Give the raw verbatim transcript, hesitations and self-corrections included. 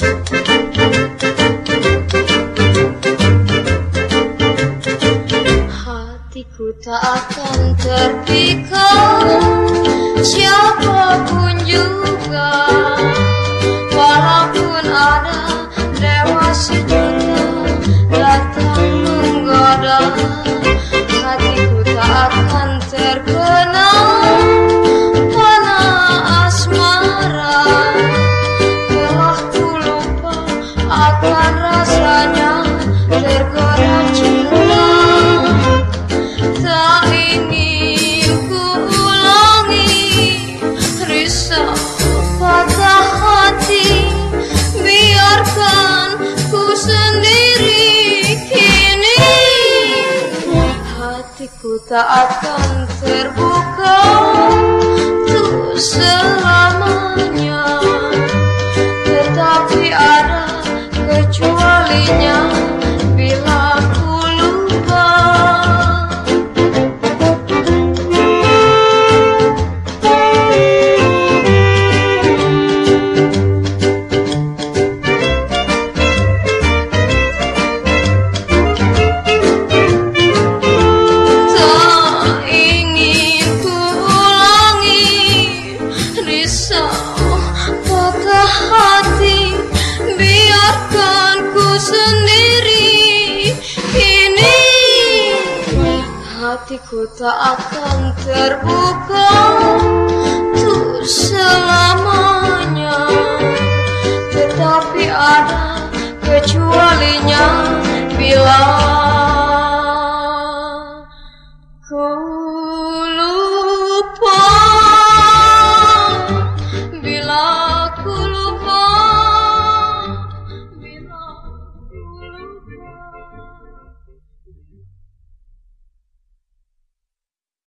Hatiku tak akan terpikat siapapun juga, walaupun ada dewa sejuta datang menggoda. Hatiku tak akan terkena panah asmara, telah ku lupa akan rasanya tergoda cinta. Tak ingin ku ulangi risau patah hati, biarkan ku sendiri kini. Hatiku tak akan terbuka untuk selamanya, tetapi ada kecualinya bila ku lupa. Hatiku tak akan terbuka untuk selamanya, tetapi ada kecualinya bila